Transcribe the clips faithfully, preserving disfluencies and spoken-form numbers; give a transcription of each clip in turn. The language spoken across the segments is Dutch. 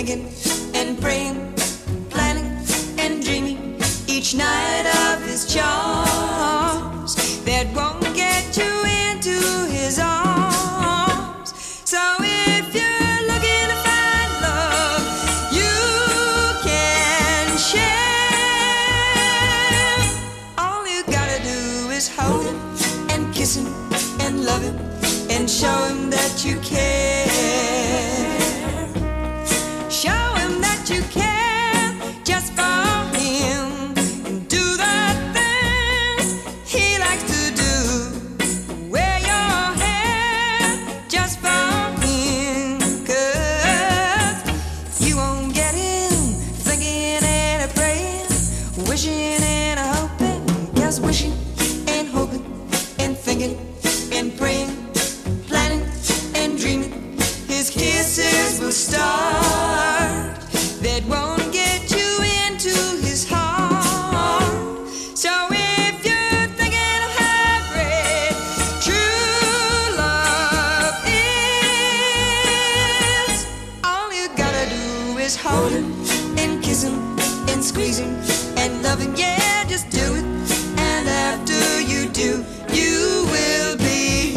thinking and praying, planning and dreaming each night of his charms that won't get you into his arms. So if you're looking to find love, you can share. All you gotta do is hold him and kiss him and love him and show him that you care. Show him that you care just for him and do the things he likes to do. Wear your hair just for him, 'cause you won't get him thinking and a praying, wishing and a hoping, just wishing and hoping and thinking and praying, planning and dreaming. His kisses will start that won't get you into his heart. So if you're thinking of how great true love is, all you gotta do is hold him and kiss him and squeeze him and love him. Yeah, just do it. And after you do, you will be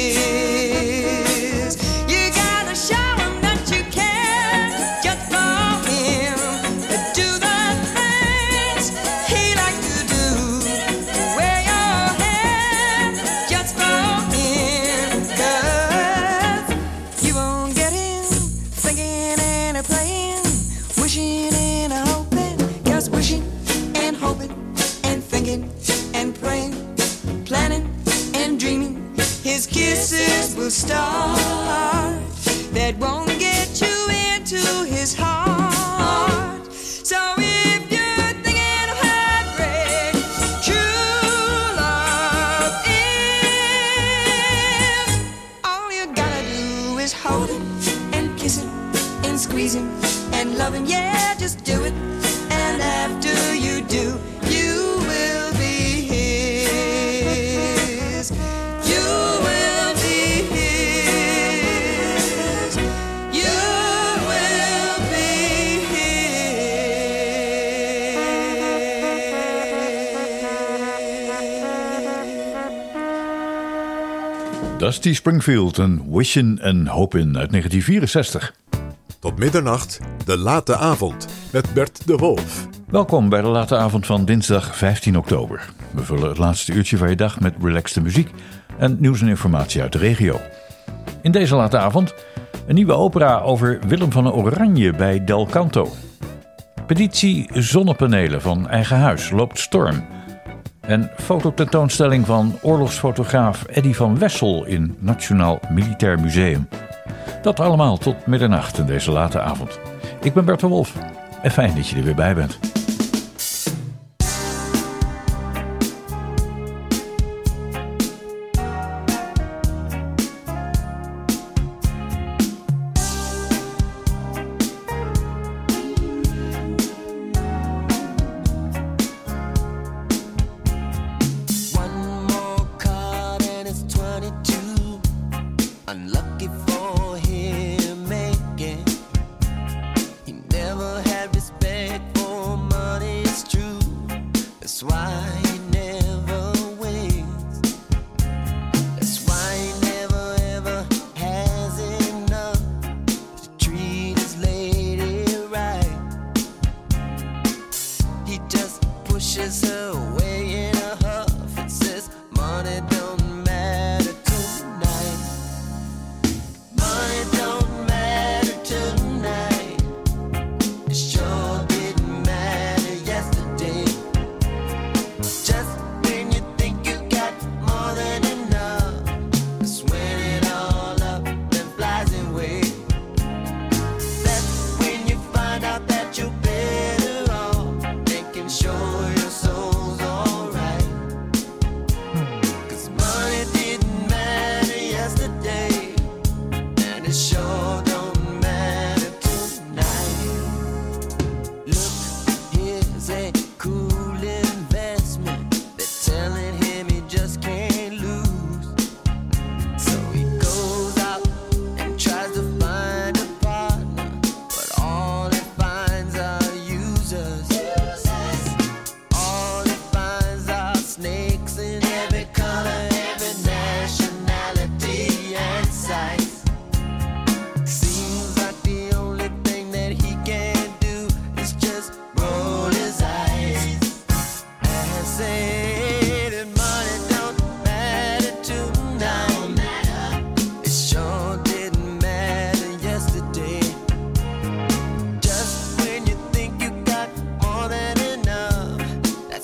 his. You gotta show him that you care just for him. Do the things he likes to do. Wear your hair just for him, 'cause you won't get him thinking and a praying, wishing and a hoping, just wishing and hoping and thinking and praying, planning and dreaming. His kisses will start that won't get you into his heart. So if you're thinking of how great true love is, all you gotta do is hold him and kiss him and squeeze him and love him. Yeah, just do it. And after you do, you will be his. You will be his. You will be his. Dusty Springfield en Wishin' and Hopin' uit negentien vierenzestig. Tot middernacht, de late avond met Bert de Wolf. Welkom bij de late avond van dinsdag vijftien oktober. We vullen het laatste uurtje van je dag met relaxte muziek en nieuws en informatie uit de regio. In deze late avond een nieuwe opera over Willem van Oranje bij Del Canto. Petitie zonnepanelen van eigen huis loopt storm. En fototentoonstelling van oorlogsfotograaf Eddy van Wessel in Nationaal Militair Museum. Dat allemaal tot middernacht in deze late avond. Ik ben Bert de Wolf en fijn dat je er weer bij bent. All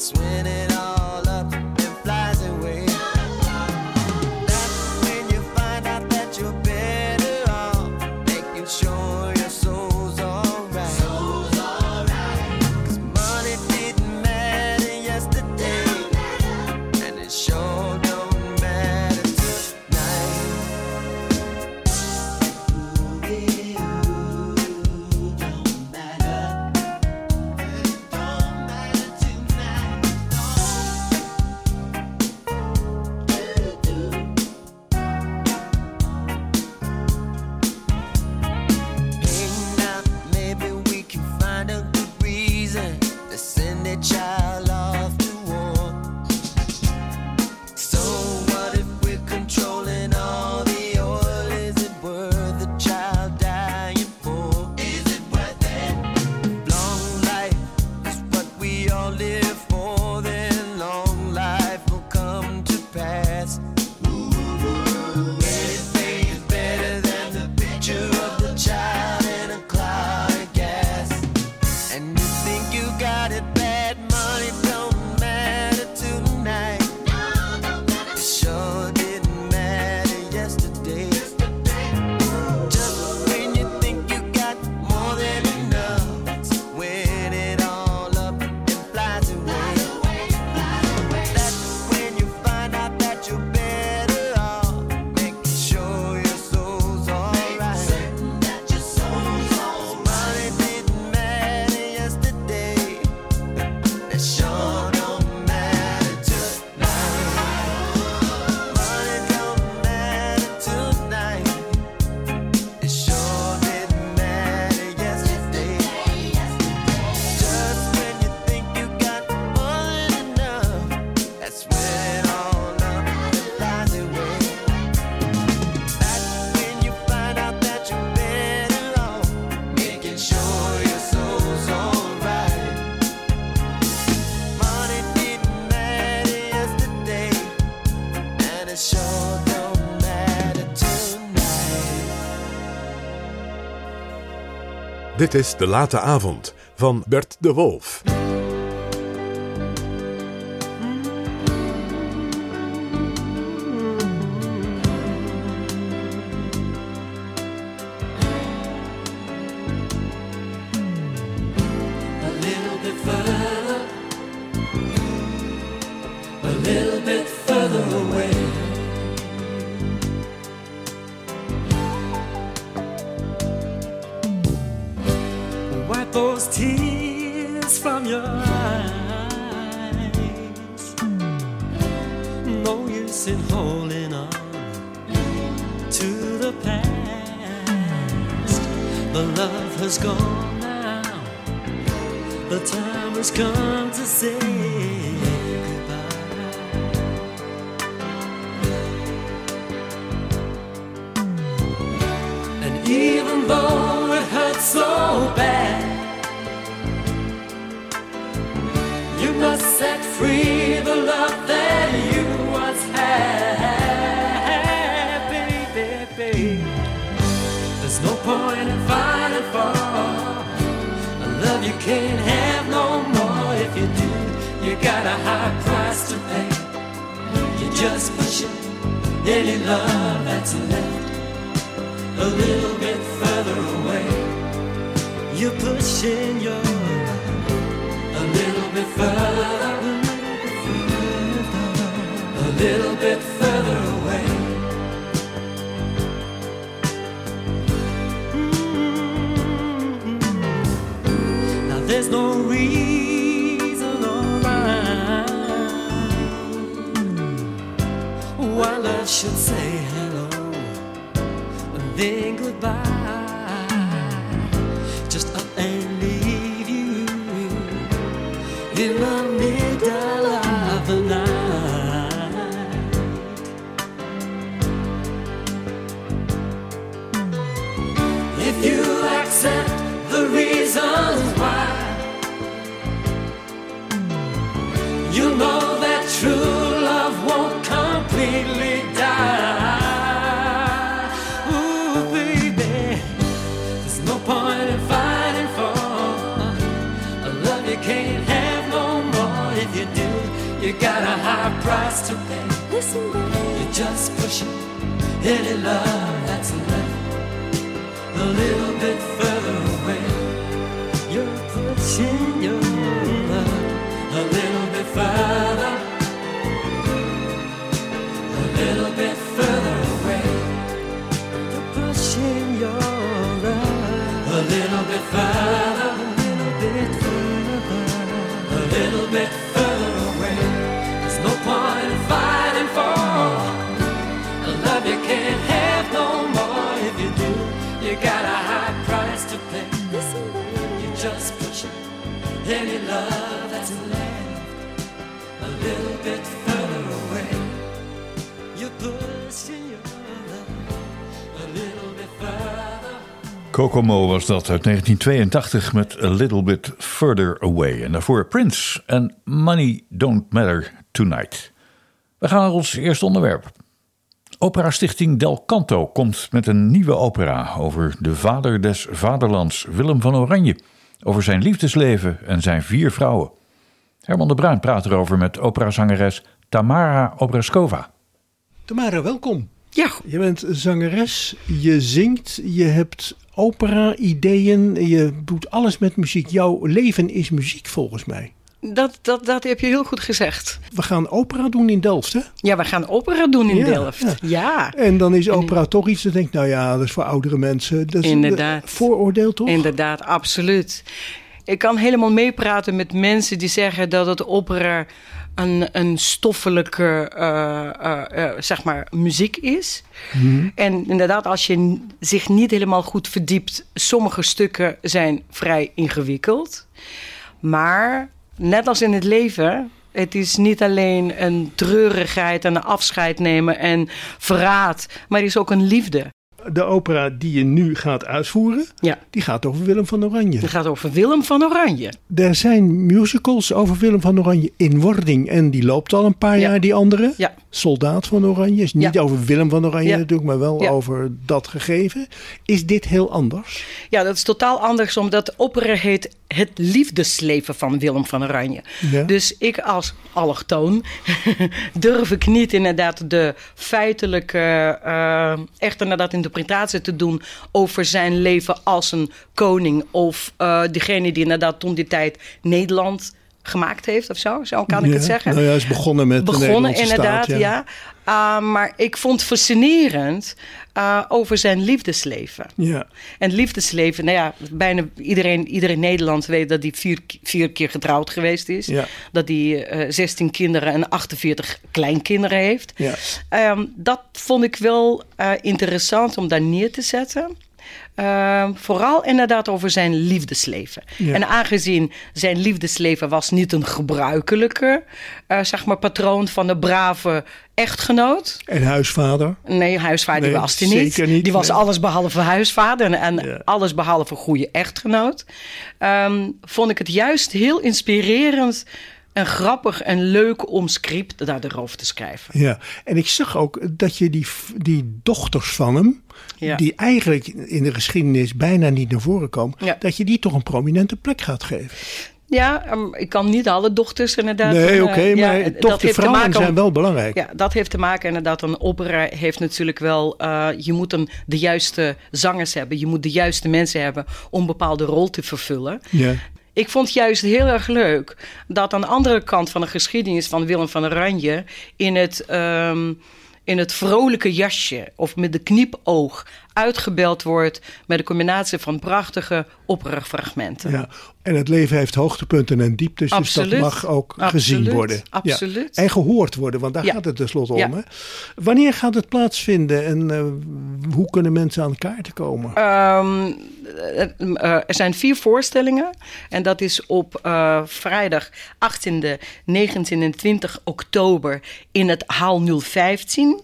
That's when it all up and flies away. That's when you find out that you're better off making sure your soul's alright. Soul's alright. 'Cause money didn't matter yesterday, and it sure don't matter tonight. Ooh, it don't matter. It don't matter tonight. Hey, now maybe we can find a good reason to send a child off to war. So what if we're controlling all the oil? Is it worth the child dying for? Is it worth it? Long life is what we all live for, then long life will come to pass. Anything is better than the picture of the child in a cloud of gas. And you think you got it bad, money don't matter tonight. It sure didn't matter yesterday. Just when you think you got more than enough, that's when it all up and flies away. That's when you find out that you're better off making sure your soul's alright. Money didn't matter yesterday, it sure don't matter tonight. Money don't matter tonight, it sure didn't matter yesterday. Just when you think you got more than enough, that's when it all up and flies away. That's when you find out that you're better off making sure your soul's alright. Money didn't matter yesterday, and it sure don't matter tonight. Dit is De Late Avond van Bert de Wolf. A little bit further, a little bit further away. Wipe those tears from your eyes. No use in holding on to the past. The love has gone now. The time has come to say goodbye. And even though it hurts so bad, you must set free the love that you once had, baby, baby. There's no point in fighting for a love you can't have no more. If you do, you got a high price to pay. You're just pushing any love that's left a little bit further away. You're pushing your love a little bit further, a little bit further away. Mm-hmm. Now there's no reason or rhyme why love should say hello and then goodbye. Just up and leave you in the middle of the night. If you accept the reasons why, you'll know that true love won't completely die. Ooh, baby, there's no point in fighting for a love you can't have no more. If you do, you got a high price to pay. Listen, baby. You're just pushing any love that's left a little bit further away. You're pushing your love a little bit further, a little bit further away. You're pushing your love a little bit further, a little bit further, a little bit further away. There's no point in fighting for a love you can't have no more. If you do, you got a high price to pay. Listen, baby. You're just pushing any love that's left a little bit further away. You're pushing your love a little bit further. Kokomo was dat uit negentien tweeëntachtig met A Little Bit Further Away. En daarvoor Prince en Money Don't Matter Tonight. We gaan naar ons eerste onderwerp. Opera-stichting Del Canto komt met een nieuwe opera over de vader des vaderlands, Willem van Oranje. Over zijn liefdesleven en zijn vier vrouwen. Herman de Bruin praat erover met operazangeres Tamara Obreskova. Tamara, welkom. Ja, Je bent zangeres, je zingt, je hebt opera-ideeën, je doet alles met muziek. Jouw leven is muziek volgens mij. dat, dat, dat heb je heel goed gezegd. We gaan opera doen in Delft, hè? Ja, we gaan opera doen in Ja, Delft. ja. Ja, En dan is opera toch iets dat denkt, nou ja, dat is voor oudere mensen. Dat is Inderdaad. een vooroordeel, toch? inderdaad, absoluut. Ik kan helemaal meepraten met mensen die zeggen dat het opera een, een stoffelijke uh, uh, uh, zeg maar, muziek is. Mhm. En inderdaad, als je n- zich niet helemaal goed verdiept, sommige stukken zijn vrij ingewikkeld. Maar net als in het leven, het is niet alleen een treurigheid en een afscheid nemen en verraad, maar het is ook een liefde. De opera die je nu gaat uitvoeren, Ja, die gaat over Willem van Oranje. het gaat over Willem van Oranje. Er zijn musicals over Willem van Oranje in wording en die loopt al een paar Ja. jaar, die andere. Ja. Soldaat van Oranje. Is niet Ja. over Willem van Oranje Ja. natuurlijk, maar wel Ja. over dat gegeven. Is dit heel anders? Ja, dat is totaal anders, omdat opera heet Het liefdesleven van Willem van Oranje. Ja. Dus ik als allochtoon durf ik niet inderdaad de feitelijke, uh, echt inderdaad interpretatie te doen over zijn leven als een koning of uh, degene die inderdaad toen die tijd Nederland gemaakt heeft of zo. Zo kan ik Ja. het zeggen. Nou ja, hij is begonnen met de Begonnen Nederlandse inderdaad, staat, ja. Uh, maar ik vond het fascinerend uh, over zijn liefdesleven. Ja. En liefdesleven, nou ja, bijna iedereen, iedereen in Nederland weet dat hij vier, vier keer getrouwd geweest is. Ja. Dat hij uh, zestien kinderen en achtenveertig kleinkinderen heeft. Ja. Um, dat vond ik wel uh, interessant om daar neer te zetten. Uh, vooral inderdaad over zijn liefdesleven. Ja. En aangezien zijn liefdesleven was niet een gebruikelijke uh, zeg maar patroon van de brave echtgenoot. En huisvader. Nee, huisvader die Nee, was hij niet. zeker niet, Die was nee. alles behalve huisvader en, en Ja. alles behalve goede echtgenoot. Um, vond ik het juist heel inspirerend en grappig en leuk om script daarover te schrijven. Ja. En ik zag ook dat je die, die dochters van hem, Ja. die eigenlijk in de geschiedenis bijna niet naar voren komen, Ja. dat je die toch een prominente plek gaat geven. Ja, um, ik kan niet alle dochters inderdaad. Nee, uh, oké, ja, maar dat toch de heeft te vrouwen maken om- zijn wel belangrijk. Ja, dat heeft te maken inderdaad. Een opera heeft natuurlijk wel... Uh, je moet een, de juiste zangers hebben. Je moet de juiste mensen hebben om een bepaalde rol te vervullen. Ja. Ik vond het juist heel erg leuk dat aan de andere kant van de geschiedenis van Willem van Oranje in het, um, in het vrolijke jasje of met de kniepoog uitgebeld wordt met een combinatie van prachtige operafragmenten. Ja. En het leven heeft hoogtepunten en dieptes, dus Absoluut. dat mag ook Absoluut. gezien worden. Absoluut. Ja. En gehoord worden, want daar Ja. gaat het tenslotte Ja. om. Hè? Wanneer gaat het plaatsvinden en uh, hoe kunnen mensen aan kaarten komen? Um, uh, er zijn vier voorstellingen. En dat is op uh, vrijdag achttiende, negentiende en twintig oktober in het Haal nul vijftien.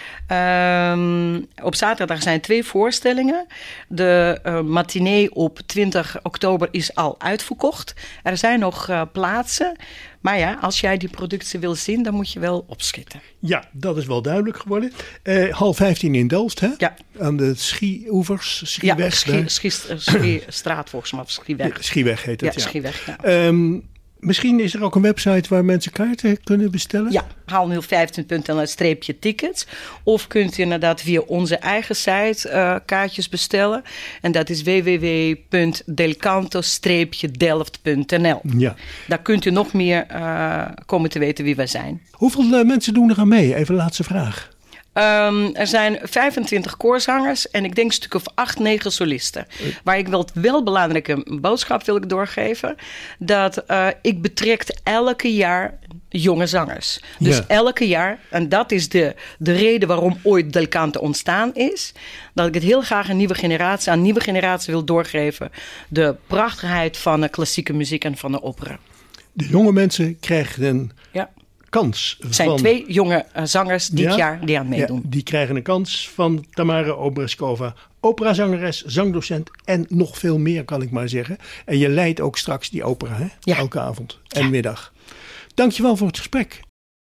Um, op zaterdag zijn twee voorstellingen. De uh, matinee op twintig oktober is al uitverkocht. Er zijn nog uh, plaatsen. Maar ja, als jij die productie wil zien, dan moet je wel opschieten. Ja, dat is wel duidelijk geworden. Uh, half vijftien in Delft, hè? Ja. Aan de Schieoevers, Schieweg. Ja, Schie, Schie, Schie, Straat volgens mij, of Schieweg. Schieweg heet het, Ja, ja. Schieweg, ja. Um, Misschien is er ook een website waar mensen kaarten kunnen bestellen? Ja, haal nul vijftien punt n l streepje tickets. Of kunt u inderdaad via onze eigen site uh, kaartjes bestellen. En dat is w w w punt delcanto streepje delft punt n l. Ja. Daar kunt u nog meer uh, komen te weten wie wij zijn. Hoeveel uh, mensen doen er aan mee? Even laatste vraag. Um, er zijn vijfentwintig koorzangers en ik denk een stuk of acht, negen solisten. Waar ik wel, wel belangrijke boodschap wil ik doorgeven. Dat uh, ik betrek elke jaar jonge zangers. Dus Ja. elke jaar, en dat is de, de reden waarom ooit Del Canto ontstaan is. Dat ik het heel graag een nieuwe generatie, aan een nieuwe generatie wil doorgeven. De prachtigheid van de klassieke muziek en van de opera. De jonge mensen krijgen een Ja. kans. Er zijn van, twee jonge uh, zangers dit Ja? jaar die aan meedoen. Ja, die krijgen een kans van Tamara Obreskova. Operazangeres, zangdocent en nog veel meer kan ik maar zeggen. En je leidt ook straks die opera, hè? Ja. Elke avond en Ja. middag. Dankjewel voor het gesprek.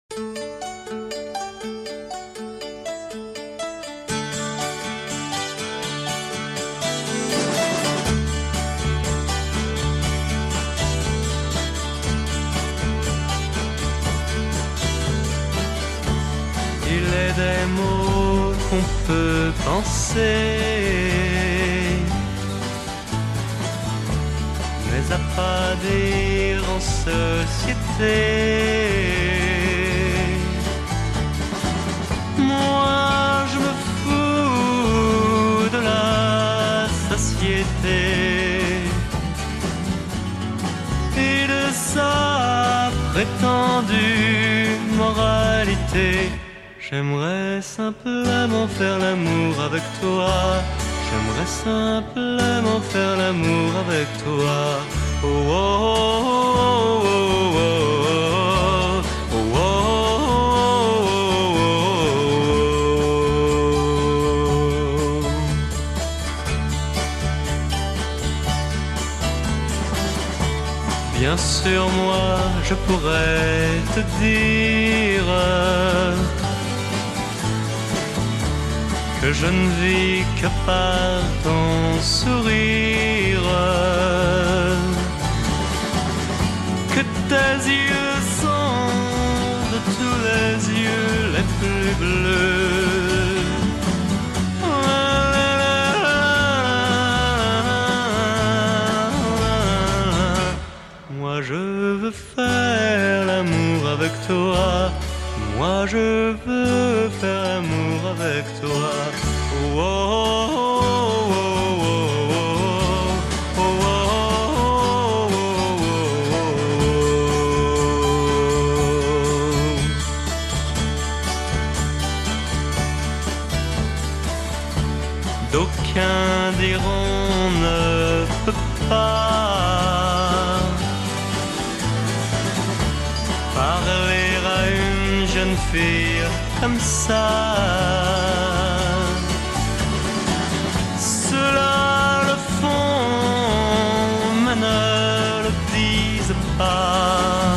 Il est des mots qu'on peut penser, mais à pas dire en société. Moi je me fous de la société et de sa prétendue moralité. J'aimerais simplement faire l'amour avec toi. J'aimerais simplement faire l'amour avec toi. Oh, oh, oh, oh, oh, oh, oh, oh, oh. Bien sûr, moi, je pourrais te dire que je ne vis que par ton sourire, que tes yeux sont de tous les yeux les plus bleus. Moi je veux faire l'amour avec toi. Moi je veux faire l'amour avec toi. Oh, oh, oh, oh, oh, oh, oh, oh. D'aucuns diront ne peut pas parler à une jeune fille comme ça. Ceux-là le font, mais ne le disent pas.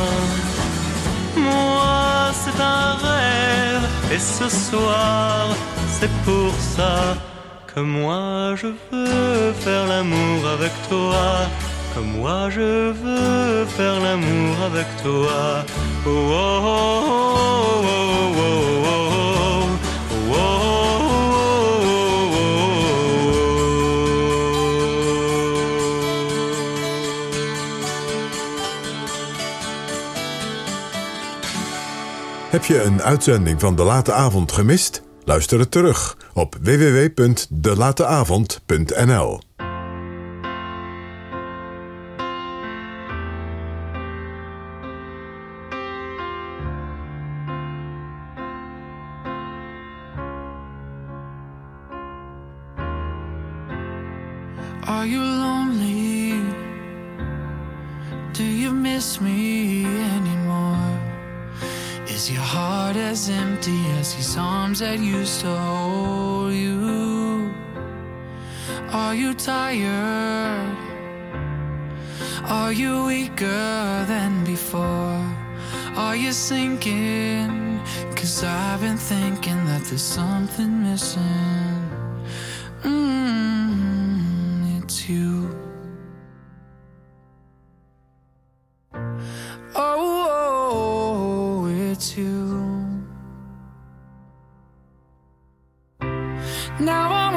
Moi, c'est un rêve, et ce soir, c'est pour ça que moi je veux faire l'amour avec toi. Que moi je veux faire l'amour avec toi. Oh, oh, oh, oh, oh, oh, oh, Heb je een uitzending van De Late Avond gemist? Luister het terug op w w w punt de late avond punt n l. Are you lonely? Do you miss me anymore? Is your heart as empty as these arms that used to hold you? Are you tired? Are you weaker than before? Are you sinking? 'Cause I've been thinking that there's something missing. Mm, it's you.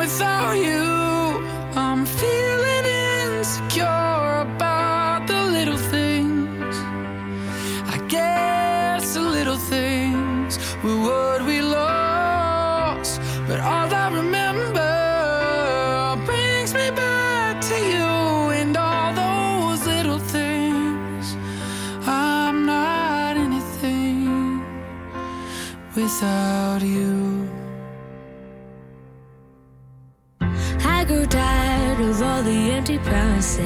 without you, I'm feeling insecure about the little things. I guess the little things were what we lost, but all I remember brings me back to you and all those little things. I'm not anything without you. I grew tired of all the empty promises.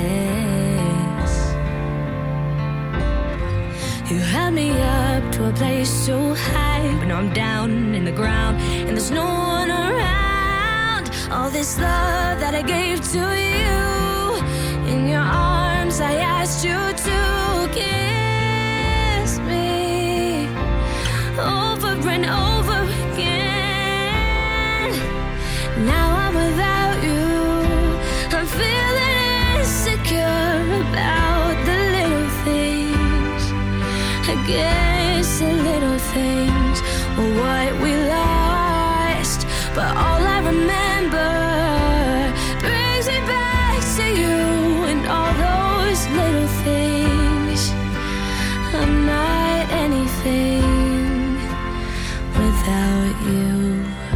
You held me up to a place so high, but now I'm down in the ground and there's no one around. All this love that I gave to you, in your arms I asked you to kiss me over and over again. Now I'm without you, I'm feeling insecure about the little things. I guess the little things were what we lost, but all I remember brings me back to you and all those little things. I'm not anything without you.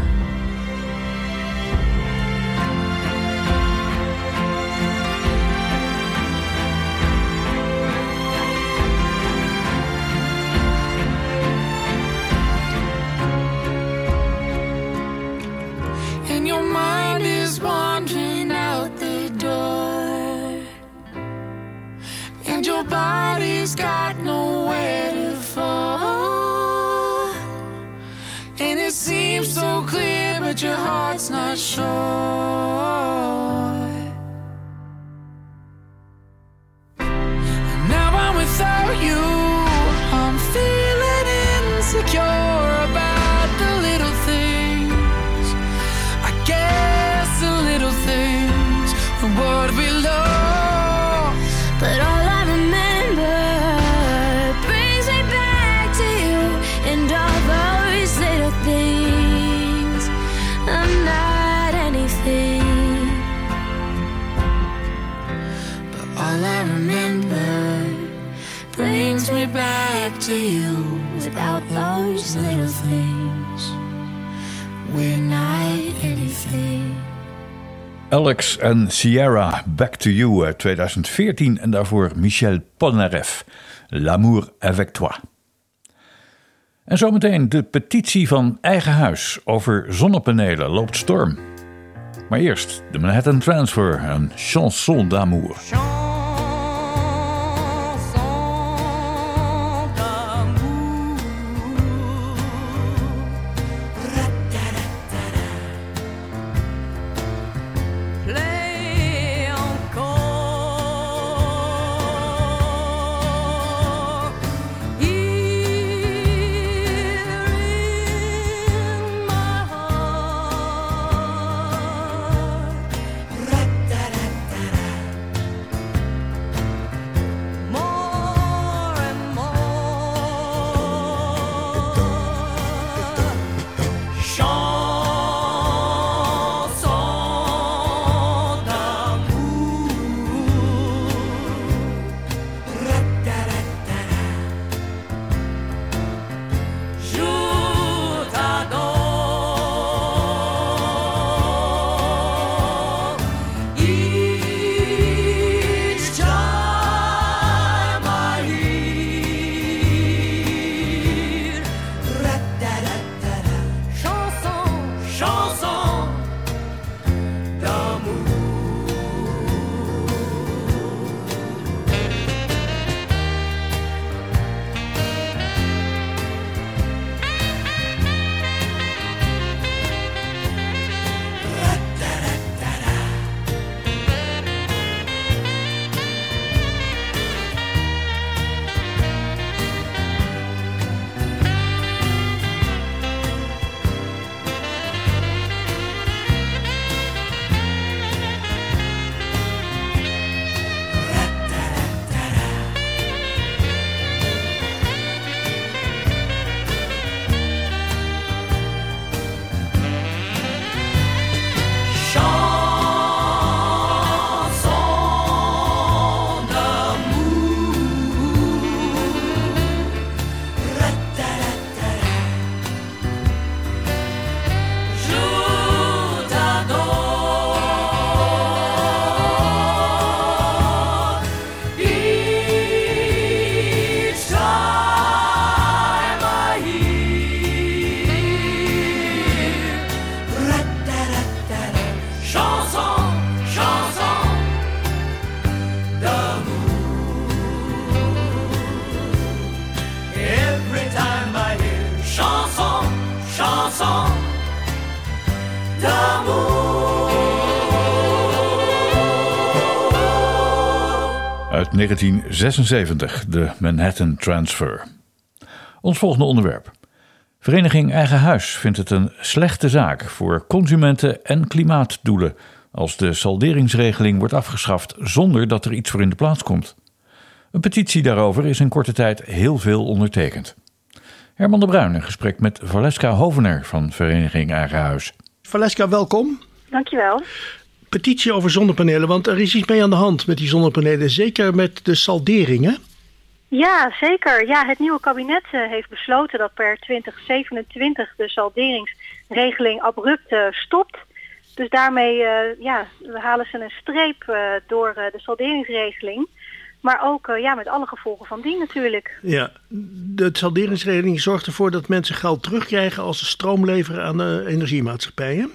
Your mind is wandering out the door, and your body's got nowhere to fall. And it seems so clear, but your heart's not sure. And now I'm without you, I'm feeling insecure about the little things. Guess the little things are what we lost, but all I remember brings me back to you and all those little things. I'm not anything, but all I remember brings me back to you. Without those little things, we're not anything. Alex en Ciara, Back to You uit twintig veertien en daarvoor Michel Polnareff, L'amour avec toi. En zometeen de petitie van Eigen Huis over zonnepanelen loopt storm. Maar eerst de Manhattan Transfer en Chanson d'amour. uit negentien zesenzeventig, de Manhattan Transfer. Ons volgende onderwerp. Vereniging Eigen Huis vindt het een slechte zaak voor consumenten en klimaatdoelen als de salderingsregeling wordt afgeschaft zonder dat er iets voor in de plaats komt. Een petitie daarover is in korte tijd heel veel ondertekend. Herman de Bruin in gesprek met Valeska Hovener van Vereniging Eigen Huis. Valeska, welkom. Dankjewel. Petitie over zonnepanelen, want er is iets mee aan de hand met die zonnepanelen. Zeker met de salderingen. Ja, zeker. Ja, het nieuwe kabinet uh, heeft besloten dat per twintig zevenentwintig de salderingsregeling abrupt uh, stopt. Dus daarmee uh, ja, halen ze een streep uh, door uh, de salderingsregeling. Maar ook uh, ja, met alle gevolgen van die natuurlijk. Ja, de salderingsregeling zorgt ervoor dat mensen geld terugkrijgen als ze stroom leveren aan de energiemaatschappijen.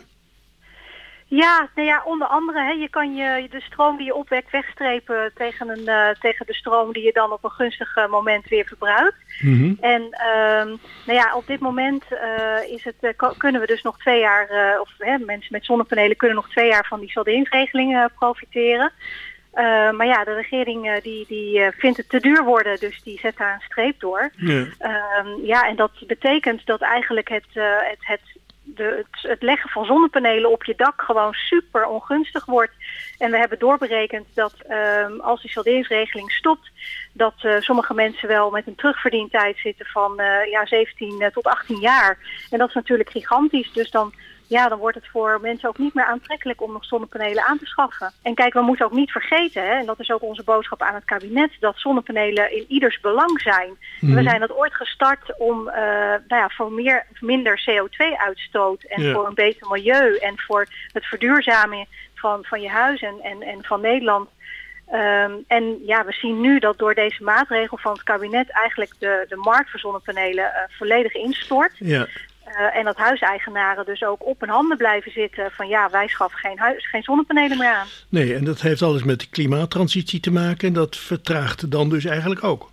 Ja, nou ja, onder andere, hè, je kan je de stroom die je opwekt wegstrepen tegen, een, uh, tegen de stroom die je dan op een gunstig uh, moment weer verbruikt. Mm-hmm. En uh, nou ja, op dit moment uh, is het, uh, k- kunnen we dus nog twee jaar, uh, of hè, mensen met zonnepanelen kunnen nog twee jaar van die salderingsregeling uh, profiteren. Uh, maar ja, de regering uh, die, die uh, vindt het te duur worden, dus die zet daar een streep door. Ja, uh, ja en dat betekent dat eigenlijk het, uh, het, het De, het, het leggen van zonnepanelen op je dak gewoon super ongunstig wordt. En we hebben doorberekend dat um, als die salderingsregeling stopt, dat uh, sommige mensen wel met een terugverdientijd zitten van uh, ja, zeventien tot achttien jaar. En dat is natuurlijk gigantisch. Dus dan, ja, dan wordt het voor mensen ook niet meer aantrekkelijk om nog zonnepanelen aan te schaffen. En kijk, we moeten ook niet vergeten, hè, en dat is ook onze boodschap aan het kabinet, dat zonnepanelen in ieders belang zijn. Mm. We zijn dat ooit gestart om uh, nou ja, voor meer, minder C O twee uitstoot en ja. voor een beter milieu en voor het verduurzamen van, van je huis en, en, en van Nederland. Um, en ja, we zien nu dat door deze maatregel van het kabinet eigenlijk de, de markt voor zonnepanelen uh, volledig instort. Ja. Uh, en dat huiseigenaren dus ook op hun handen blijven zitten van ja, wij schaffen geen, huis, geen zonnepanelen meer aan. Nee, en dat heeft alles met de klimaattransitie te maken en dat vertraagt dan dus eigenlijk ook.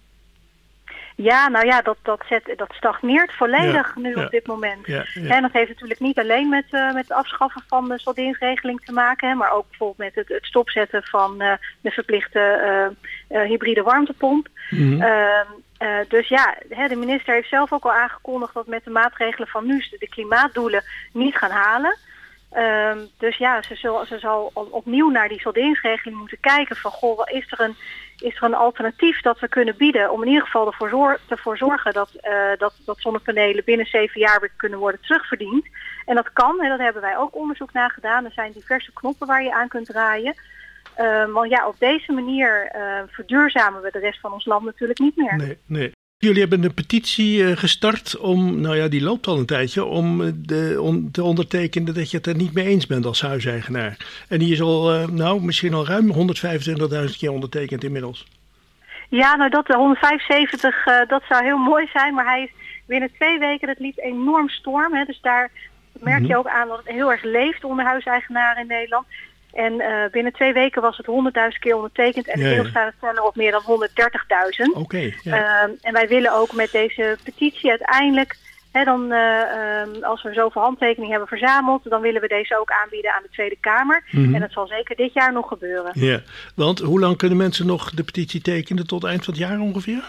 Ja, nou ja, dat, dat, zet, dat stagneert volledig ja, nu ja, op dit moment. Ja, ja. En dat heeft natuurlijk niet alleen met, uh, met het afschaffen van de salderingsregeling te maken, hè, maar ook bijvoorbeeld met het, het stopzetten van uh, de verplichte uh, uh, hybride warmtepomp. Mm-hmm. Uh, uh, dus ja, hè, de minister heeft zelf ook al aangekondigd dat met de maatregelen van nu de klimaatdoelen niet gaan halen. Um, dus ja, ze zal, ze zal opnieuw naar die salderingsregeling moeten kijken van goh, is er een, is er een alternatief dat we kunnen bieden om in ieder geval ervoor zor- ervoor zorgen dat, uh, dat, dat zonnepanelen binnen zeven jaar weer kunnen worden terugverdiend. En dat kan, en dat hebben wij ook onderzoek naar gedaan. Er zijn diverse knoppen waar je aan kunt draaien. Uh, want ja, op deze manier uh, verduurzamen we de rest van ons land natuurlijk niet meer. Nee, nee. Jullie hebben een petitie gestart om, nou ja, die loopt al een tijdje, om de, om te ondertekenen dat je het er niet mee eens bent als huiseigenaar. En die is al, uh, nou, misschien al ruim honderdvijfentwintigduizend keer ondertekend inmiddels. Ja, nou dat honderdvijfenzeventig, uh, dat zou heel mooi zijn, maar hij is binnen twee weken, dat liep enorm storm. Hè, dus daar merk je ook aan dat het heel erg leeft onder huiseigenaren in Nederland. En uh, binnen twee weken was het honderdduizend keer ondertekend. En inmiddels ja, ja. staat het teller op meer dan honderddertigduizend. Oké. Okay, ja. uh, en wij willen ook met deze petitie uiteindelijk, hè, dan, uh, um, als we zoveel handtekeningen hebben verzameld, dan willen we deze ook aanbieden aan de Tweede Kamer. Mm-hmm. En dat zal zeker dit jaar nog gebeuren. Ja, want hoe lang kunnen mensen nog de petitie tekenen? Tot eind van het jaar ongeveer?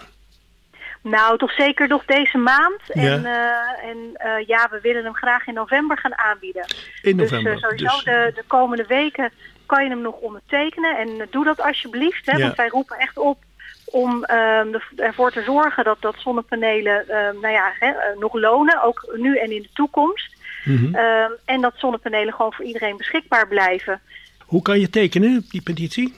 Nou, toch zeker nog deze maand. Ja. En, uh, en uh, ja, we willen hem graag in november gaan aanbieden. In november. Dus uh, sowieso dus... de, de komende weken kan je hem nog ondertekenen. En uh, doe dat alsjeblieft, hè, ja. want wij roepen echt op om uh, de, ervoor te zorgen dat, dat zonnepanelen uh, nou ja, hè, uh, nog lonen, ook nu en in de toekomst. Mm-hmm. Uh, en dat zonnepanelen gewoon voor iedereen beschikbaar blijven. Hoe kan je tekenen, die petitie?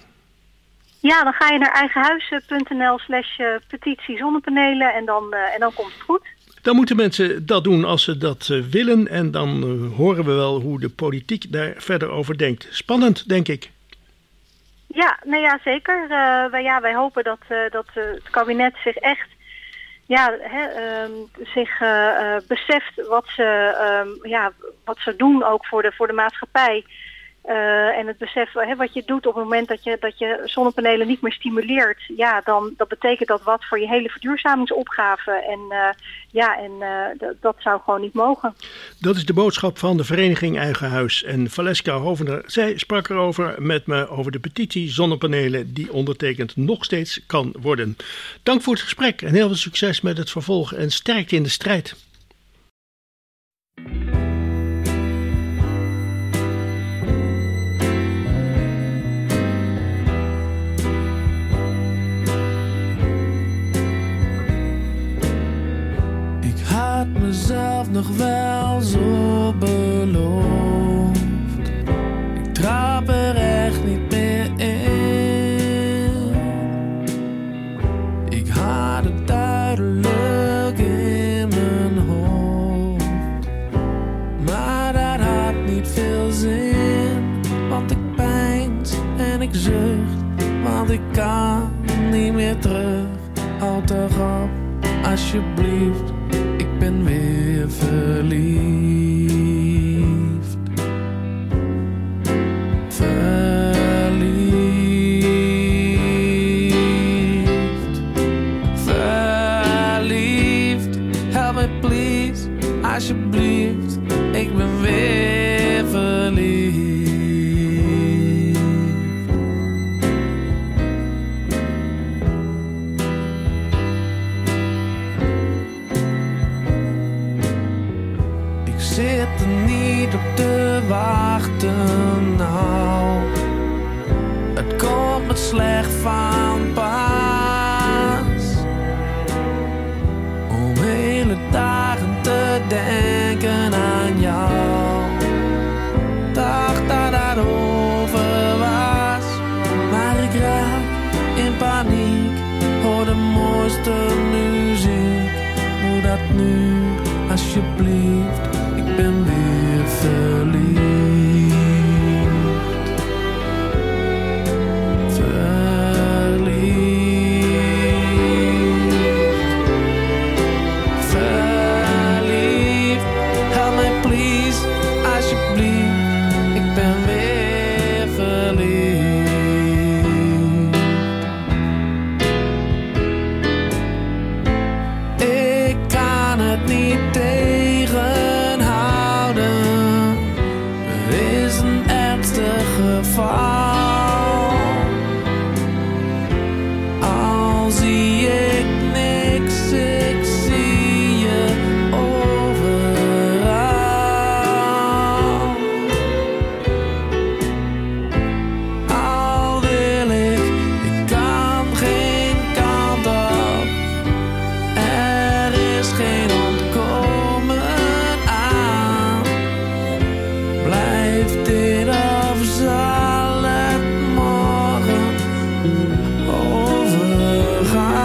Ja, dan ga je naar eigenhuis.nl slash petitie zonnepanelen en dan, uh, en dan komt het goed. Dan moeten mensen dat doen als ze dat uh, willen. En dan uh, horen we wel hoe de politiek daar verder over denkt. Spannend, denk ik. Ja, nou ja, zeker. Uh, wij, ja, wij hopen dat, uh, dat uh, het kabinet zich echt ja, hè, uh, zich uh, uh, beseft wat ze, uh, ja, wat ze doen ook voor de, voor de maatschappij. Uh, en het besef hè, wat je doet op het moment dat je, dat je zonnepanelen niet meer stimuleert, ja, dan dat betekent dat wat voor je hele verduurzamingsopgave. En uh, ja, en uh, d- dat zou gewoon niet mogen. Dat is de boodschap van de vereniging Eigen Huis. En Valeska Hovener, zij sprak erover met me over de petitie zonnepanelen die ondertekend nog steeds kan worden. Dank voor het gesprek en heel veel succes met het vervolg en sterkte in de strijd. Had mezelf nog wel zo beloofd. Ik trap er echt niet meer in. Ik had het duidelijk in mijn hoofd. Maar dat had niet veel zin. Want ik pijns en ik zucht. Want ik kan niet meer terug. Houd toch op, alsjeblieft. Ik ben weer verliefd. Verliefd. Verliefd. Help me please, alsjeblieft. Ik ben weer verliefd. Zit er niet op te wachten, nou. Het komt me slecht van pas. Om hele dagen te denken aan jou. Dacht dat dat over was. Maar ik raak in paniek. Hoor de mooiste muziek. Hoe dat nu, alsjeblieft. Ik ben weer verliefd. Verliefd. Verliefd. Help me please, alsjeblieft. Ik ben weer verliefd. Ik kan het niet tegen. Al zie ik niks, ik zie je overal. Al wil ik, ik kan geen kant op. Er is geen ontkomen aan. Blijft dit of zal het morgen overgaan?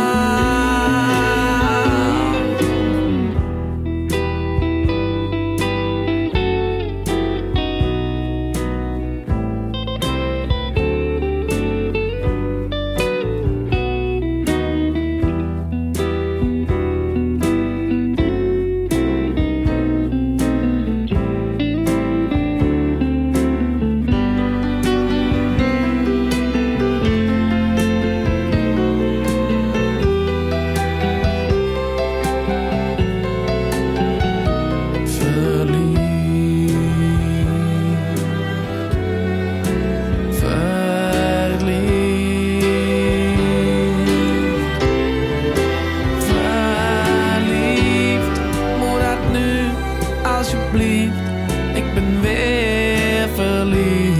Alsjeblieft, ik ben weer verliefd.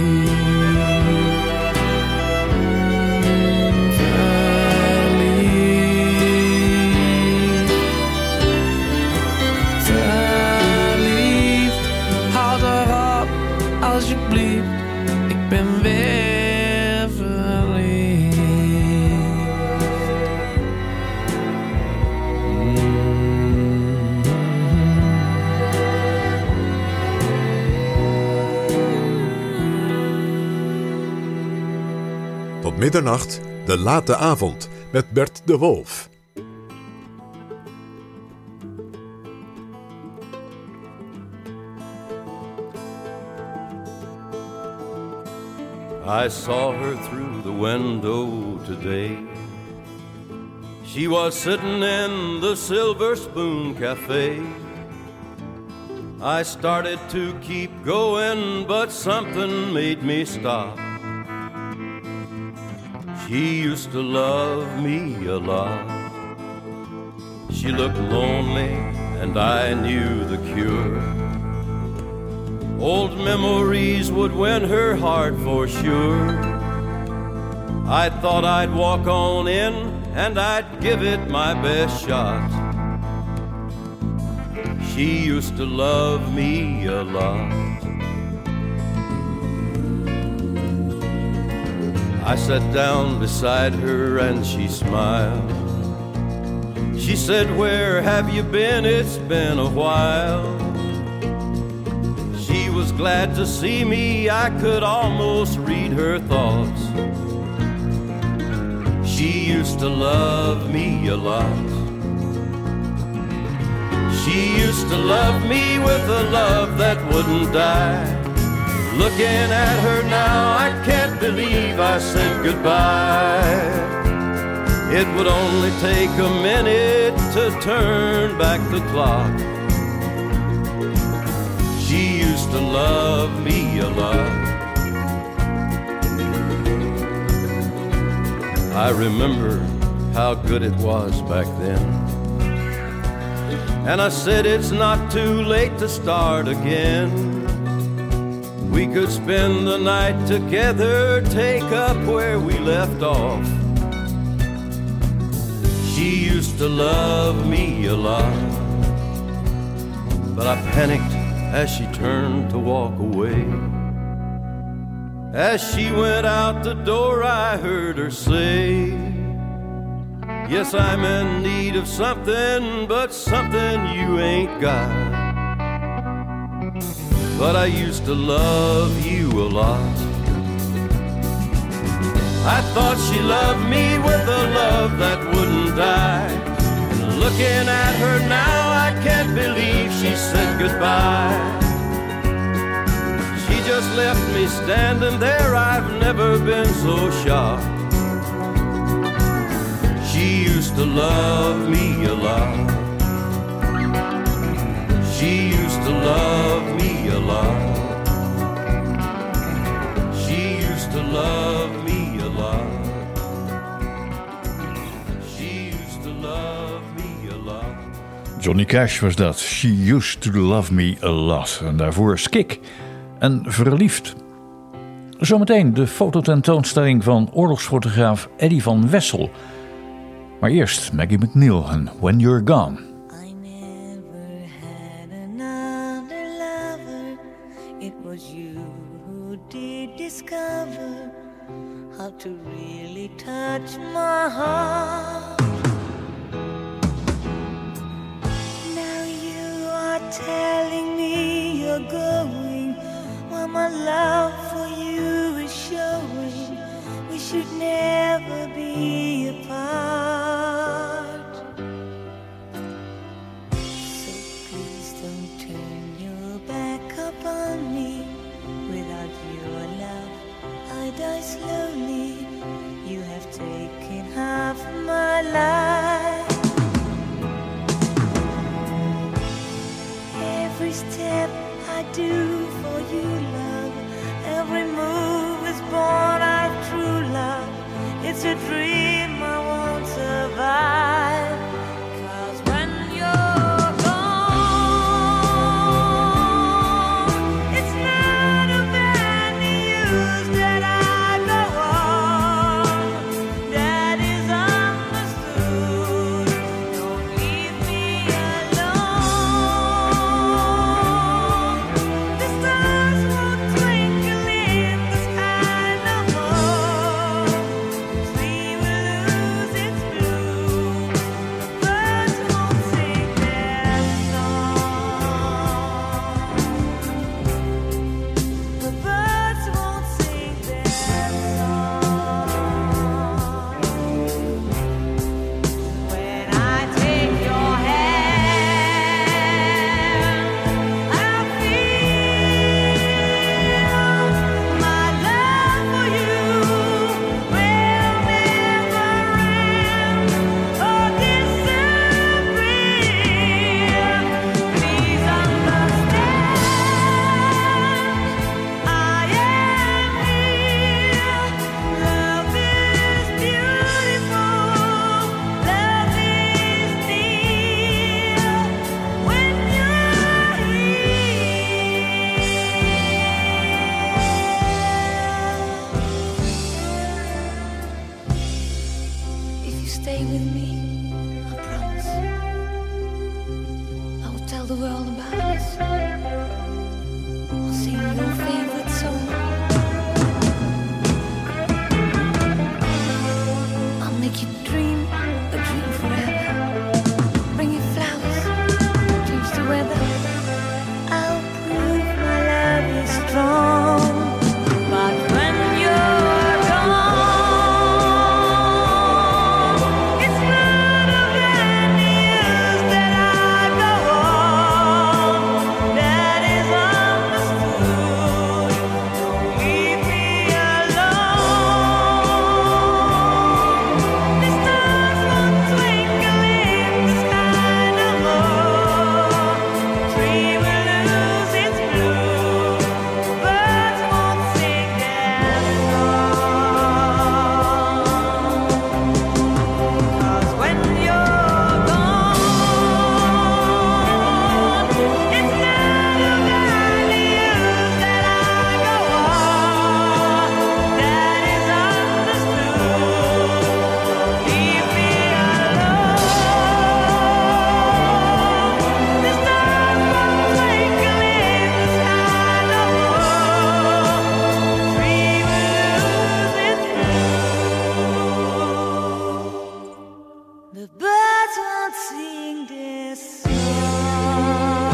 Verliefd. Verliefd. Houd erop, alsjeblieft. Ik ben weer verliefd. Tot middernacht, de late avond, met Bert de Wolf. I saw her through the window today. She was sitting in the Silver Spoon Cafe. I started to keep going, but something made me stop. She used to love me a lot. She looked lonely, and I knew the cure. Old memories would win her heart for sure. I thought I'd walk on in, and I'd give it my best shot. She used to love me a lot. I sat down beside her and she smiled. She said, "Where have you been? It's been a while." She was glad to see me. I could almost read her thoughts. She used to love me a lot. She used to love me with a love that wouldn't die. Looking at her now, I can't believe I said goodbye. It would only take a minute to turn back the clock. She used to love me a lot. I remember how good it was back then. And I said it's not too late to start again. We could spend the night together, take up where we left off. She used to love me a lot. But I panicked as she turned to walk away. As she went out the door, I heard her say, "Yes, I'm in need of something, but something you ain't got. But I used to love you a lot." I thought she loved me with a love that wouldn't die. And looking at her now, I can't believe she said goodbye. She just left me standing there. I've never been so shocked. She used to love me a lot. She used to love me a lot. She used to love me a lot. She used to love me a lot. Johnny Cash was dat. She used to love me a lot. En daarvoor Skik en Verliefd. Zometeen de fototentoonstelling van oorlogsfotograaf Eddie van Wessel. Maar eerst Maggie McNeil en When You're Gone. I never had another lover. It was you who did discover how to really touch my heart. Now you are telling me you're going, while my love for you is showing. We should never be apart. So please don't turn your back upon me. Without your love, I die slowly. You have taken half my life. Every step I do for you, love, every move is born out of true love. It's a dream I won't survive. 'Cause when you're gone, it's not of any use that I go on. That is understood. Don't leave me alone. The stars won't twinkle in the sky no more. We will tell the world about us. I'll sing your favorite song. I'll make you dream a dream forever. Bring you flowers, change the weather. I'll prove my love is strong. But when you're gone, it's not of any use that I go on. That is understood. Don't leave me alone. The stars won't twinkle in the sky no more. The tree will lose its blue. Birds won't sing their song. 'Cause when you're gone, it's not of any use that I go on. That is understood. Leave me alone. The stars won't twinkle in the sky no more. The tree will lose its blue. The birds won't sing their song.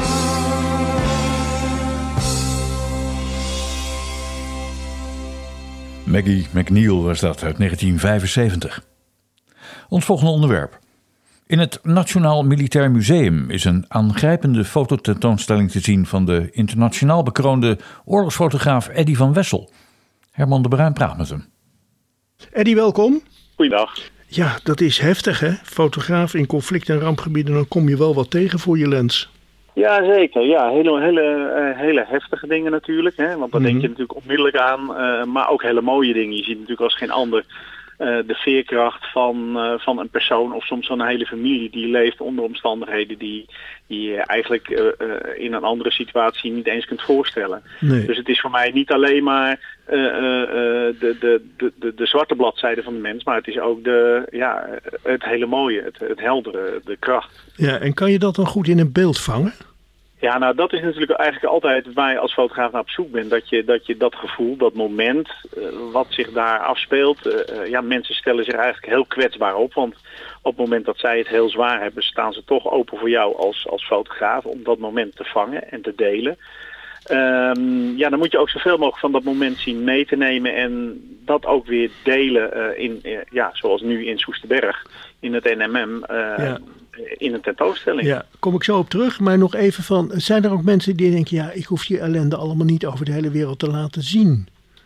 Maggie McNeil was dat uit negentien vijfenzeventig. Ons volgende onderwerp. In het Nationaal Militair Museum is een aangrijpende fototentoonstelling te zien van de internationaal bekroonde oorlogsfotograaf Eddy van Wessel. Herman de Bruin praat met hem. Eddy, welkom. Goeiedag. Ja, dat is heftig, hè? Fotograaf in conflict- en rampgebieden, dan kom je wel wat tegen voor je lens. Ja, zeker. Ja, hele, hele, eh, hele heftige dingen natuurlijk. Hè? Want daar Mhm. denk je natuurlijk onmiddellijk aan. eh, maar ook hele mooie dingen. Je ziet natuurlijk als geen ander eh, de veerkracht van, eh, van een persoon of soms van een hele familie die leeft onder omstandigheden die, die je eigenlijk eh, eh, in een andere situatie niet eens kunt voorstellen. Nee. Dus het is voor mij niet alleen maar eh, eh, eh, de, de, de, de, de zwarte bladzijde van de mens, maar het is ook de, ja, het hele mooie, het, het heldere, de kracht. Ja, en kan je dat dan goed in een beeld vangen? Ja, nou dat is natuurlijk eigenlijk altijd waar je als fotograaf naar op zoek bent. Dat je dat, je dat gevoel, dat moment, uh, wat zich daar afspeelt. Uh, uh, ja, mensen stellen zich eigenlijk heel kwetsbaar op. Want op het moment dat zij het heel zwaar hebben, staan ze toch open voor jou als, als fotograaf om dat moment te vangen en te delen. Um, ja, dan moet je ook zoveel mogelijk van dat moment zien mee te nemen en dat ook weer delen uh, in, uh, ja, zoals nu in Soesterberg, in het N M M, uh, Ja. in een tentoonstelling. Ja, kom ik zo op terug. Maar nog even van, zijn er ook mensen die denken, ja, ik hoef die ellende allemaal niet over de hele wereld te laten zien?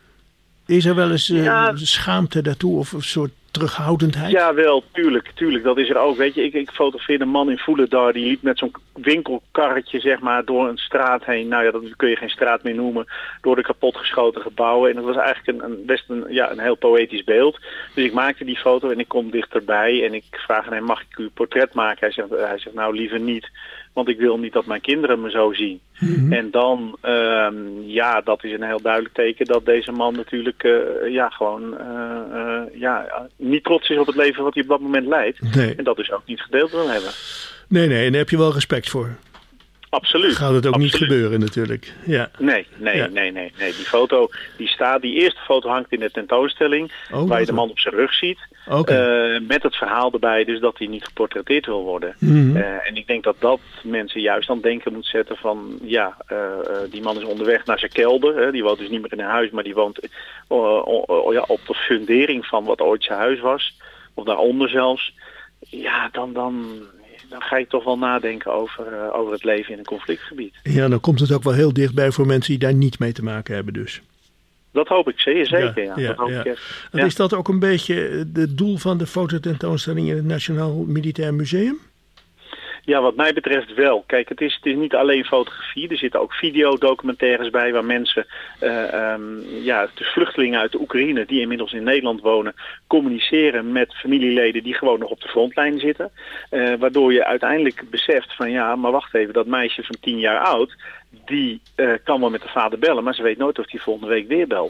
Is er wel eens uh, Ja. schaamte daartoe of een soort terughoudendheid? Ja, wel, tuurlijk, tuurlijk. Dat is er ook. Weet je, ik, ik fotografeerde een man in Voelendaar, die liep met zo'n winkelkarretje, zeg maar, door een straat heen. Nou ja, dat kun je geen straat meer noemen. Door de kapotgeschoten gebouwen. En dat was eigenlijk een, een best een, ja, een heel poëtisch beeld. Dus ik maakte die foto en ik kom dichterbij en ik vraag aan hem, mag ik uw portret maken? Hij zegt, hij zegt nou liever niet. Want ik wil niet dat mijn kinderen me zo zien. Mhm. En dan, um, ja, dat is een heel duidelijk teken dat deze man natuurlijk, uh, ja, gewoon, uh, uh, ja, niet trots is op het leven wat hij op dat moment leidt. Nee. En dat dus ook niet gedeeld wil hebben. Nee, nee, en daar heb je wel respect voor. Absoluut. Gaat het ook niet Absoluut. gebeuren natuurlijk. Ja. Nee, nee, Ja. nee, nee, nee. Die foto, die staat, die eerste foto hangt in de tentoonstelling, Oh, waar je dat de man op zijn rug ziet. Oké. Uh, met het verhaal erbij, dus dat hij niet geportretteerd wil worden. Mhm. Uh, en ik denk dat dat mensen juist aan het denken moet zetten van, ja, uh, uh, die man is onderweg naar zijn kelder. Hè. Die woont dus niet meer in een huis, maar die woont uh, uh, uh, ja, op de fundering van wat ooit zijn huis was. Of daaronder zelfs. Ja, dan, dan, dan ga je toch wel nadenken over, uh, over het leven in een conflictgebied. Ja, dan komt het ook wel heel dichtbij voor mensen die daar niet mee te maken hebben dus. Dat hoop ik zeer zeker, ja. Ja, ja, dat hoop ja. ik echt. En Ja. is dat ook een beetje het doel van de fototentoonstelling in het Nationaal Militair Museum? Ja, wat mij betreft wel. Kijk, het is, het is niet alleen fotografie. Er zitten ook videodocumentaires bij waar mensen, uh, um, ja, de vluchtelingen uit de Oekraïne die inmiddels in Nederland wonen, communiceren met familieleden die gewoon nog op de frontlijn zitten. Uh, waardoor je uiteindelijk beseft van ja, maar wacht even, dat meisje van tien jaar oud, die uh, kan wel met de vader bellen, maar ze weet nooit of die volgende week weer belt.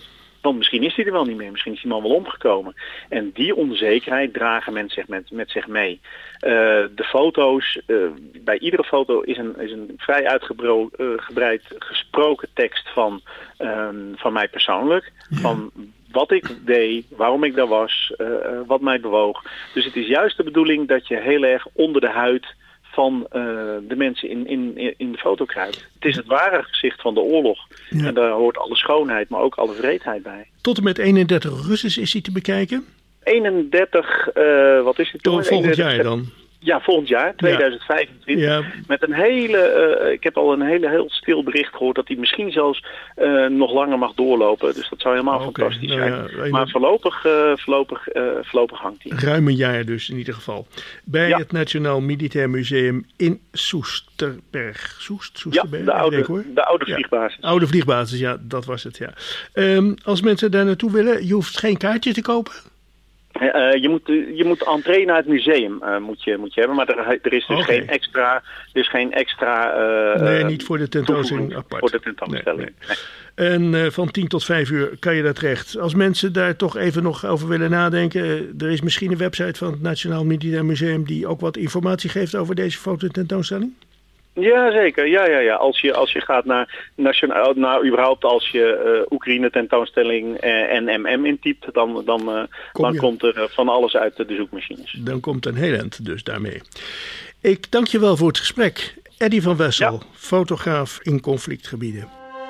Want misschien is hij er wel niet meer, misschien is die man wel omgekomen. En die onzekerheid dragen mensen zich met, met zich mee. Uh, de foto's, uh, bij iedere foto is een, is een vrij uitgebreid uh, gesproken tekst van, uh, van mij persoonlijk. Ja. Van wat ik deed, waarom ik daar was, uh, wat mij bewoog. Dus het is juist de bedoeling dat je heel erg onder de huid van uh, de mensen in, in, in de foto kruipt. Het is het ware gezicht van de oorlog. Ja. En daar hoort alle schoonheid, maar ook alle wreedheid bij. Tot en met eenendertig augustus is hij te bekijken? eenendertig, uh, wat is het? Toch volgend jaar dan? Ja, volgend jaar, tweeduizend vijfentwintig. Ja. Met een hele, uh, ik heb al een hele heel stil bericht gehoord dat hij misschien zelfs uh, nog langer mag doorlopen. Dus dat zou helemaal oh, okay. fantastisch zijn. Nou ja, maar voorlopig, uh, voorlopig, uh, voorlopig hangt hij. Ruim een jaar dus in ieder geval. Bij ja. het Nationaal Militair Museum in Soesterberg. Soest, Soesterberg? Ja, de oude, hoor. de oude vliegbasis. Ja, oude vliegbasis, ja, dat was het, ja. Um, als mensen daar naartoe willen, je hoeft geen kaartje te kopen? Uh, je, moet, je moet entree naar het museum uh, moet je, moet je hebben, maar er, er is dus okay. geen extra, er is geen extra uh, nee, niet voor de tentoonstelling apart. Voor de tentoonstelling. Nee, nee. En uh, van tien tot vijf uur kan je daar terecht. Als mensen daar toch even nog over willen nadenken, uh, er is misschien een website van het Nationaal Militair Museum die ook wat informatie geeft over deze fototentoonstelling? Ja, zeker. Ja, ja, ja. Als je, als je gaat naar nationaal, nou überhaupt als je uh, Oekraïne tentoonstelling en M M intypt, dan, dan, uh, Kom dan komt er van alles uit de zoekmachines. Dan komt een heel eind dus daarmee. Ik dank je wel voor het gesprek. Eddy van Wessel, ja. fotograaf in conflictgebieden.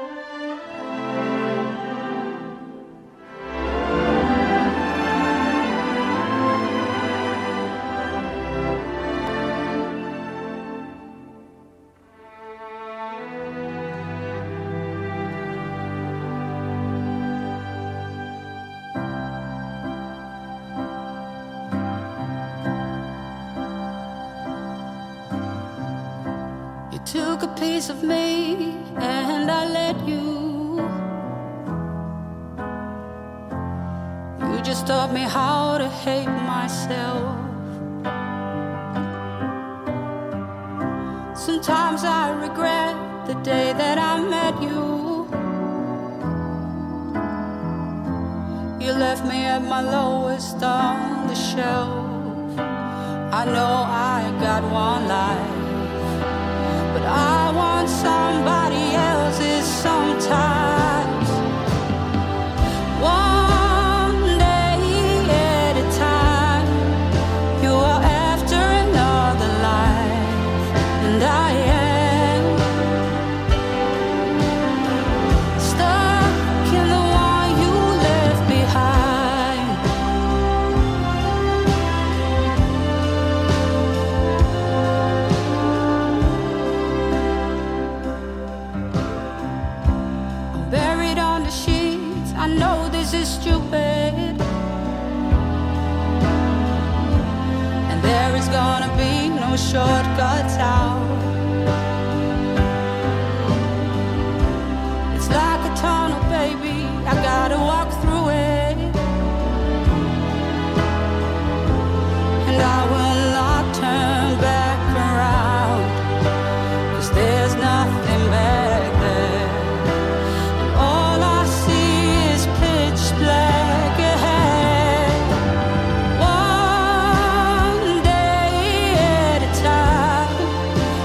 Took a piece of me and I let you. You just taught me how to hate myself. Sometimes I regret the day that I met you. You left me at my lowest on the shelf. I know I got one life, but I want somebody else's sometimes. One day at a time. You are after another life, and I am stuck in the one you left behind. Buried on the sheets, I know this is stupid, and there is gonna be no shortcuts out. It's like a tunnel, baby, I gotta walk through it, and I will not turn back around, 'cause there's nothing back there. All I see is pitch black ahead. One day at a time.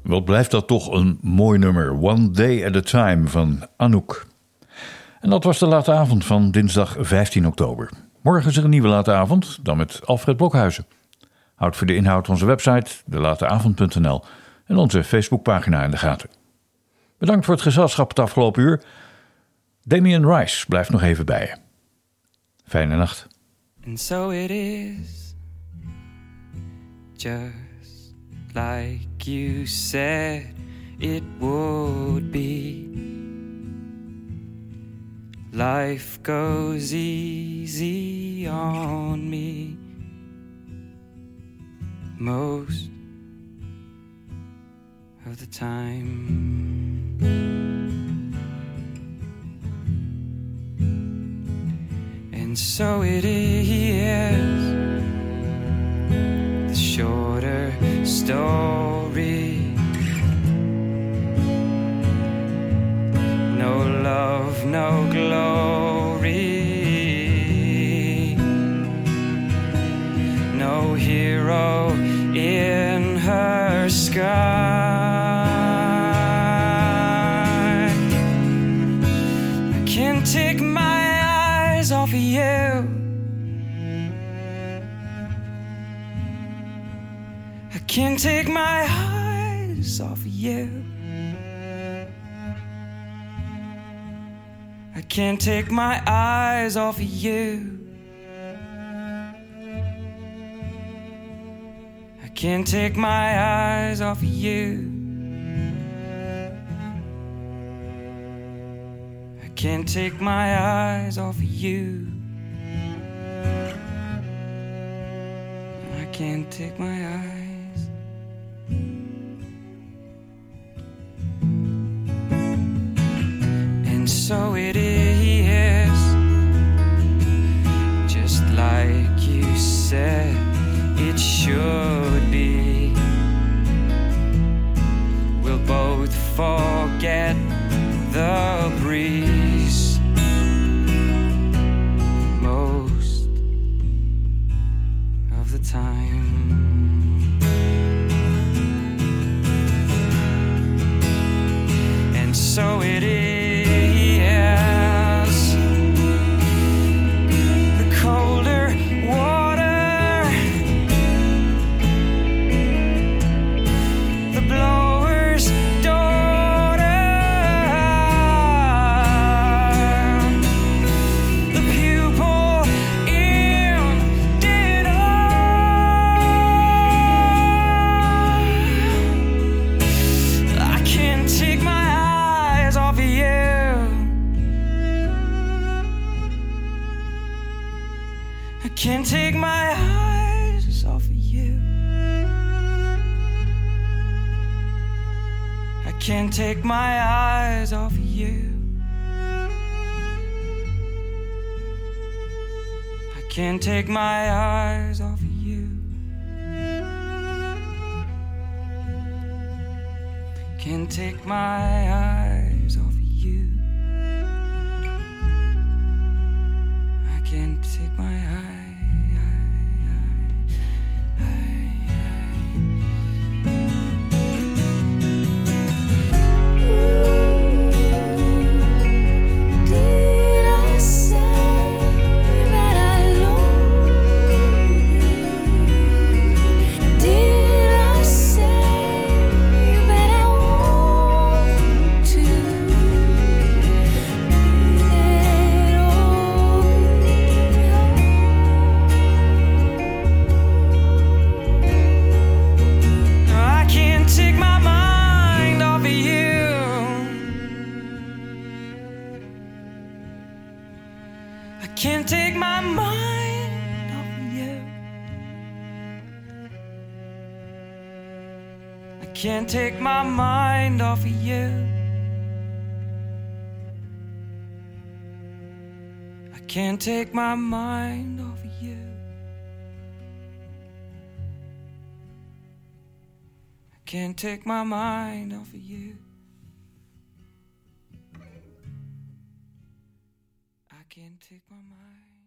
Wat blijft dat toch een mooi nummer. One Day at a Time van Anouk. En dat was de late avond van dinsdag vijftien oktober. Morgen is er een nieuwe late avond, dan met Alfred Blokhuizen. Houd voor de inhoud onze website, de late avond punt n l en onze Facebookpagina in de gaten. Bedankt voor het gezelschap het afgelopen uur. Damien Rice blijft nog even bij je. Fijne nacht. And so it is, just like you said it would be. Life goes easy on me most of the time. And so it is, the shorter story. No love, no glory. No hero in her sky. I can't take my eyes off of you. I can't take my eyes off of you. I can't take my eyes off of you. I can't take my eyes off of you. I can't take my eyes off of you. I can't take my eyes. And so it is, just like you said it should be. We'll both forget the breeze most of the time. And so it is, the colder water, the blower's daughter, the pupil in dinner. I can't take my eyes off of you. I can't take my eyes off of you. I can't take my eyes off of you. I can't take my eyes off of you. Can't take my eyes off of you. I can't take my eyes. Did I say that I love you? Did I say that I want to? Let all be I can't take my mind off of you. I can't take my mind off of you. I can't take my mind off of you. I can't take my mind off of you. I can't take my mind off of you. I can't take my mind.